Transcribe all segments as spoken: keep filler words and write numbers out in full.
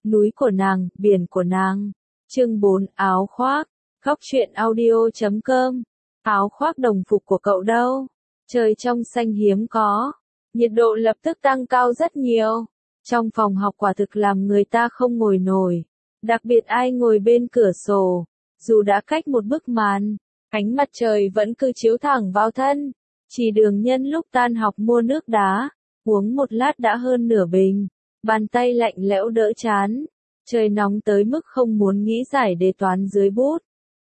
núi của nàng, biển của nàng. Chương bốn, áo khoác. Góc truyện audio chấm com. Áo khoác đồng phục của cậu đâu? Trời trong xanh hiếm có. Nhiệt độ lập tức tăng cao rất nhiều. Trong phòng học quả thực làm người ta không ngồi nổi. Đặc biệt ai ngồi bên cửa sổ. Dù đã cách một bức màn, ánh mặt trời vẫn cứ chiếu thẳng vào thân. Chỉ Đường nhân lúc tan học mua nước đá, uống một lát đã hơn nửa bình. Bàn tay lạnh lẽo đỡ chán. Trời nóng tới mức không muốn nghĩ giải đề toán dưới bút.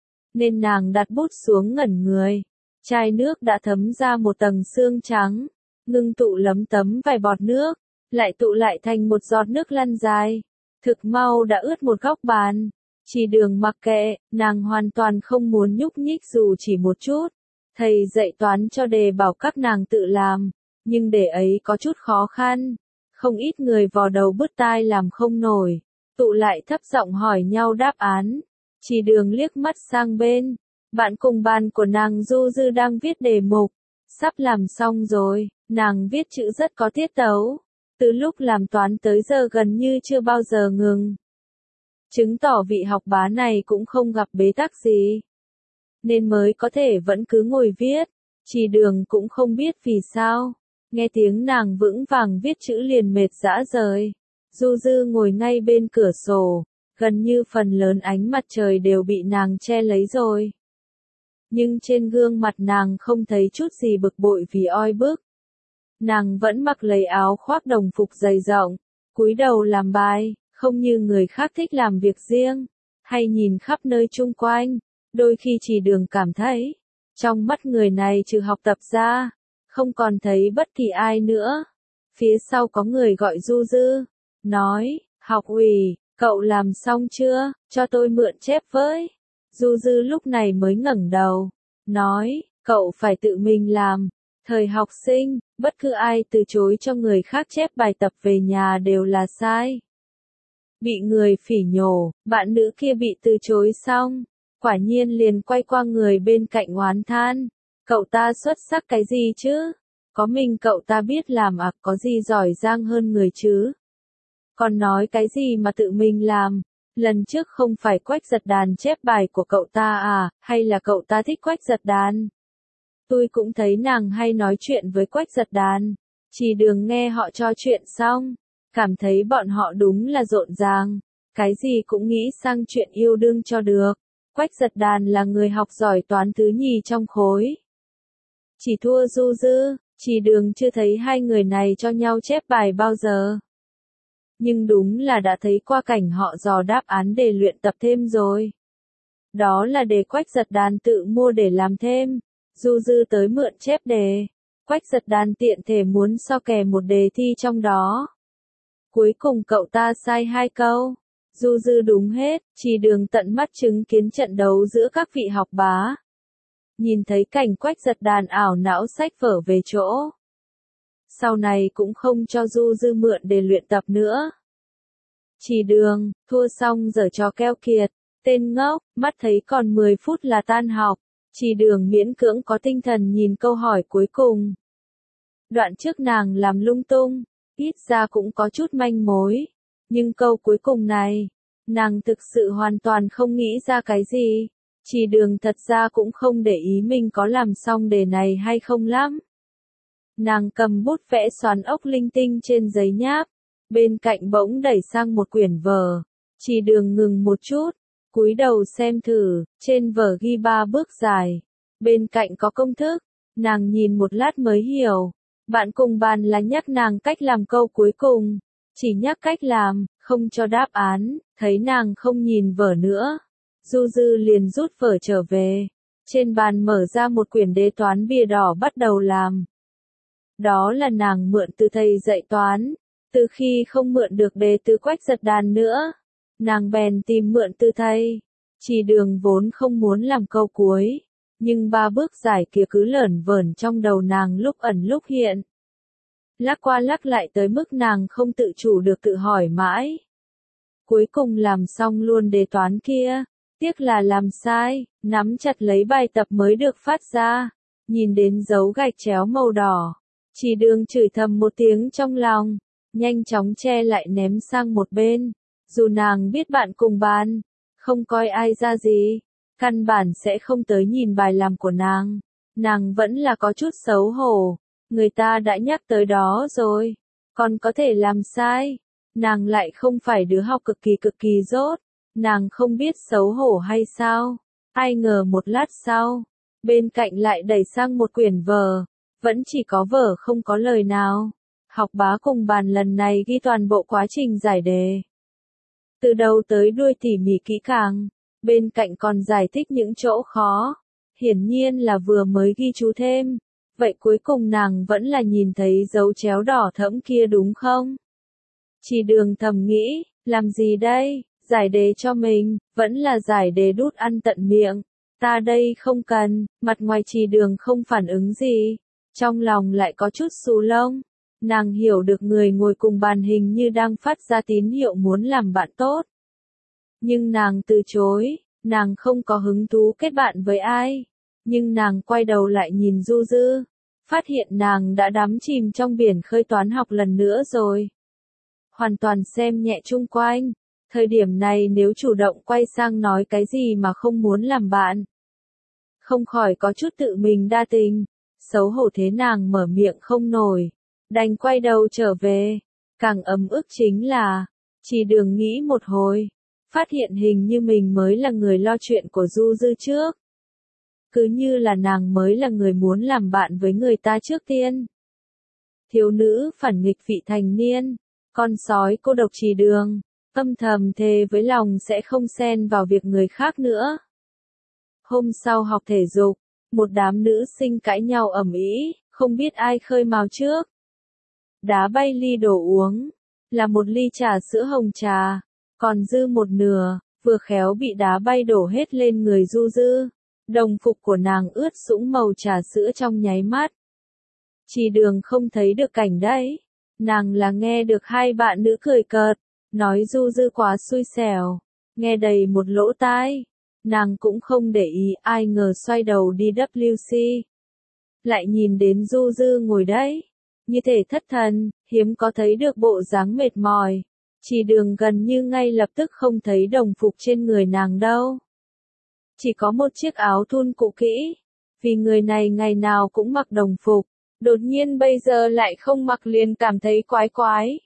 Nên nàng đặt bút xuống ngẩn người. Chai nước đã thấm ra một tầng sương trắng. Ngưng tụ lấm tấm vài bọt nước. Lại tụ lại thành một giọt nước lăn dài. Thực mau đã ướt một góc bàn. Chỉ Đường mặc kệ, nàng hoàn toàn không muốn nhúc nhích dù chỉ một chút. Thầy dạy toán cho đề bảo các nàng tự làm. Nhưng đề ấy có chút khó khăn. Không ít người vò đầu bứt tai làm không nổi. Tụ lại thấp giọng hỏi nhau đáp án. Chỉ Đường liếc mắt sang bên. Bạn cùng bàn của nàng Du Dư đang viết đề mục. Sắp làm xong rồi, nàng viết chữ rất có tiết tấu. Từ lúc làm toán tới giờ gần như chưa bao giờ ngừng. Chứng tỏ vị học bá này cũng không gặp bế tắc gì. Nên mới có thể vẫn cứ ngồi viết. Chỉ Đường cũng không biết vì sao. Nghe tiếng nàng vững vàng viết chữ liền mệt rã rời. Du Dư ngồi ngay bên cửa sổ. Gần như phần lớn ánh mặt trời đều bị nàng che lấy rồi. Nhưng trên gương mặt nàng không thấy chút gì bực bội vì oi bức. Nàng vẫn mặc lấy áo khoác đồng phục dày rộng, cúi đầu làm bài, không như người khác thích làm việc riêng, hay nhìn khắp nơi chung quanh. Đôi khi Chỉ Đường cảm thấy, trong mắt người này trừ học tập ra, không còn thấy bất kỳ ai nữa. Phía sau có người gọi Du Dư, nói, học ủy, cậu làm xong chưa, cho tôi mượn chép với. Du Dư lúc này mới ngẩng đầu, nói, cậu phải tự mình làm. Thời học sinh, bất cứ ai từ chối cho người khác chép bài tập về nhà đều là sai. Bị người phỉ nhổ, bạn nữ kia bị từ chối xong, quả nhiên liền quay qua người bên cạnh oán than. Cậu ta xuất sắc cái gì chứ? Có mình cậu ta biết làm à, có gì giỏi giang hơn người chứ? Còn nói cái gì mà tự mình làm? Lần trước không phải Quách Giật Đàn chép bài của cậu ta à, hay là cậu ta thích Quách Giật Đàn? Tôi cũng thấy nàng hay nói chuyện với Quách Giật Đàn. Chỉ Đường nghe họ trò chuyện xong, cảm thấy bọn họ đúng là rộn ràng, cái gì cũng nghĩ sang chuyện yêu đương cho được. Quách Giật Đàn là người học giỏi toán thứ nhì trong khối. Chỉ thua Du Dư, Chỉ Đường chưa thấy hai người này cho nhau chép bài bao giờ. Nhưng đúng là đã thấy qua cảnh họ dò đáp án để luyện tập thêm rồi. Đó là đề Quách Giật Đàn tự mua để làm thêm. Du Dư tới mượn chép đề. Quách Giật Đàn tiện thể muốn so kè một đề thi trong đó. Cuối cùng cậu ta sai hai câu. Du Dư đúng hết, Chỉ Đường tận mắt chứng kiến trận đấu giữa các vị học bá. Nhìn thấy cảnh Quách Giật Đàn ảo não xách vở về chỗ. Sau này cũng không cho Du Dư mượn để luyện tập nữa. Chỉ Đường, thua xong giờ trò keo kiệt. Tên ngốc, mắt thấy còn mười phút là tan học. Chỉ Đường miễn cưỡng có tinh thần nhìn câu hỏi cuối cùng. Đoạn trước nàng làm lung tung, ít ra cũng có chút manh mối. Nhưng câu cuối cùng này, nàng thực sự hoàn toàn không nghĩ ra cái gì. Chỉ Đường thật ra cũng không để ý mình có làm xong đề này hay không lắm. Nàng cầm bút vẽ xoắn ốc linh tinh trên giấy nháp. Bên cạnh bỗng đẩy sang một quyển vở. Chỉ Đường ngừng một chút. Cúi đầu xem thử, trên vở ghi ba bước giải. Bên cạnh có công thức, nàng nhìn một lát mới hiểu. Bạn cùng bàn là nhắc nàng cách làm câu cuối cùng. Chỉ nhắc cách làm, không cho đáp án, thấy nàng không nhìn vở nữa. Du Dư liền rút vở trở về. Trên bàn mở ra một quyển đề toán bìa đỏ bắt đầu làm. Đó là nàng mượn từ thầy dạy toán. Từ khi không mượn được đề từ Quách Giật Đàn nữa, nàng bèn tìm mượn từ thầy. Chỉ Đường vốn không muốn làm câu cuối, nhưng ba bước giải kia cứ lởn vởn trong đầu nàng lúc ẩn lúc hiện. Lắc qua lắc lại tới mức nàng không tự chủ được tự hỏi mãi. Cuối cùng làm xong luôn đề toán kia, tiếc là làm sai, nắm chặt lấy bài tập mới được phát ra. Nhìn đến dấu gạch chéo màu đỏ, Chỉ Đường chửi thầm một tiếng trong lòng, nhanh chóng che lại ném sang một bên. Dù nàng biết bạn cùng bàn, không coi ai ra gì, căn bản sẽ không tới nhìn bài làm của nàng. Nàng vẫn là có chút xấu hổ, người ta đã nhắc tới đó rồi, còn có thể làm sai. Nàng lại không phải đứa học cực kỳ cực kỳ dốt, nàng không biết xấu hổ hay sao. Ai ngờ một lát sau, bên cạnh lại đẩy sang một quyển vở, vẫn chỉ có vở không có lời nào. Học bá cùng bàn lần này ghi toàn bộ quá trình giải đề, từ đầu tới đuôi tỉ mỉ kỹ càng, bên cạnh còn giải thích những chỗ khó, hiển nhiên là vừa mới ghi chú thêm. Vậy cuối cùng nàng vẫn là nhìn thấy dấu chéo đỏ thẫm kia đúng không? Chỉ Đường thầm nghĩ, làm gì đây, giải đề cho mình, vẫn là giải đề đút ăn tận miệng. Ta đây không cần, mặt ngoài Chỉ Đường không phản ứng gì, trong lòng lại có chút xù lông. Nàng hiểu được người ngồi cùng bàn hình như đang phát ra tín hiệu muốn làm bạn tốt. Nhưng nàng từ chối, nàng không có hứng thú kết bạn với ai. Nhưng nàng quay đầu lại nhìn Du Dư, phát hiện nàng đã đắm chìm trong biển khơi toán học lần nữa rồi. Hoàn toàn xem nhẹ chung quanh, thời điểm này nếu chủ động quay sang nói cái gì mà không muốn làm bạn. Không khỏi có chút tự mình đa tình, xấu hổ thế nàng mở miệng không nổi, đành quay đầu trở về. Càng ấm ức chính là, Chỉ Đường nghĩ một hồi, phát hiện hình như mình mới là người lo chuyện của Du Dư trước. Cứ như là nàng mới là người muốn làm bạn với người ta trước tiên. Thiếu nữ phản nghịch vị thành niên, con sói cô độc Chỉ Đường, âm thầm thề với lòng sẽ không xen vào việc người khác nữa. Hôm sau học thể dục, một đám nữ sinh cãi nhau ầm ĩ, không biết ai khơi mào trước. Đá bay ly đồ uống, là một ly trà sữa hồng trà, còn dư một nửa, vừa khéo bị đá bay đổ hết lên người Du Dư. Đồng phục của nàng ướt sũng màu trà sữa trong nháy mắt. Chỉ Đường không thấy được cảnh đấy, nàng là nghe được hai bạn nữ cười cợt, nói Du Dư quá xui xẻo, nghe đầy một lỗ tai. Nàng cũng không để ý, ai ngờ xoay đầu đi W C, lại nhìn đến Du Dư ngồi đấy, như thể thất thần, hiếm có thấy được bộ dáng mệt mỏi. Chỉ Đường gần như ngay lập tức không thấy đồng phục trên người nàng đâu. Chỉ có một chiếc áo thun cũ kỹ, vì người này ngày nào cũng mặc đồng phục, đột nhiên bây giờ lại không mặc liền cảm thấy quái quái.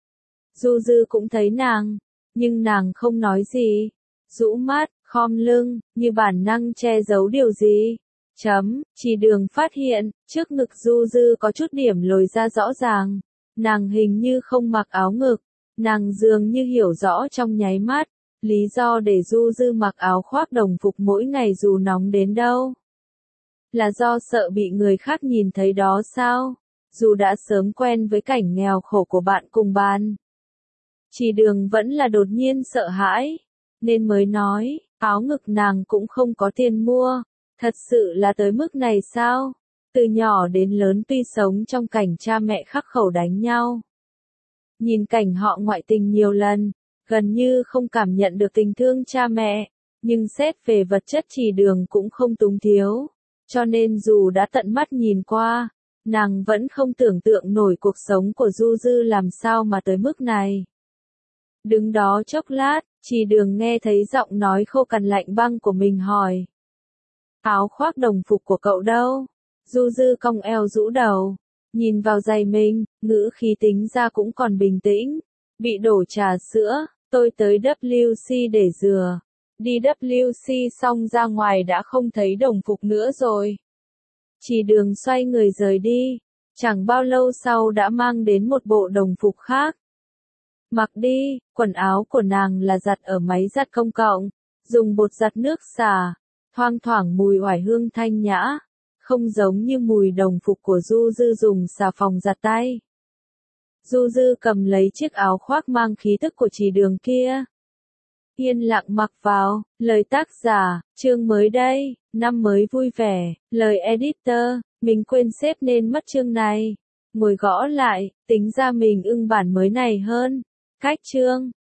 Du Dư cũng thấy nàng, nhưng nàng không nói gì, rũ mắt, khom lưng, như bản năng che giấu điều gì. Chấm, Chỉ Đường phát hiện, trước ngực Du Dư có chút điểm lồi ra rõ ràng, nàng hình như không mặc áo ngực, nàng dường như hiểu rõ trong nháy mắt. Lý do để Du Dư mặc áo khoác đồng phục mỗi ngày dù nóng đến đâu, là do sợ bị người khác nhìn thấy đó sao? Dù đã sớm quen với cảnh nghèo khổ của bạn cùng bàn, Chỉ Đường vẫn là đột nhiên sợ hãi, nên mới nói, áo ngực nàng cũng không có tiền mua. Thật sự là tới mức này sao? Từ nhỏ đến lớn tuy sống trong cảnh cha mẹ khắc khẩu đánh nhau, nhìn cảnh họ ngoại tình nhiều lần, gần như không cảm nhận được tình thương cha mẹ, nhưng xét về vật chất Chỉ Đường cũng không túng thiếu, cho nên dù đã tận mắt nhìn qua, nàng vẫn không tưởng tượng nổi cuộc sống của Du Dư làm sao mà tới mức này. Đứng đó chốc lát, Chỉ Đường nghe thấy giọng nói khô cằn lạnh băng của mình hỏi. Áo khoác đồng phục của cậu đâu? Du Dư cong eo rũ đầu, nhìn vào giày mình, ngữ khí tính ra cũng còn bình tĩnh. Bị đổ trà sữa, tôi tới W C để rửa. Đi W C xong ra ngoài đã không thấy đồng phục nữa rồi. Chỉ Đường xoay người rời đi, chẳng bao lâu sau đã mang đến một bộ đồng phục khác. Mặc đi, quần áo của nàng là giặt ở máy giặt công cộng, dùng bột giặt nước xả, thoang thoảng mùi oải hương thanh nhã, không giống như mùi đồng phục của Du Dư dùng xà phòng giặt tay. Du Dư cầm lấy chiếc áo khoác mang khí tức của Chỉ Đường kia, yên lặng mặc vào. Lời tác giả, chương mới đây, năm mới vui vẻ. Lời editor, mình quên xếp nên mất chương này. Ngồi gõ lại, tính ra mình ưng bản mới này hơn. Cách chương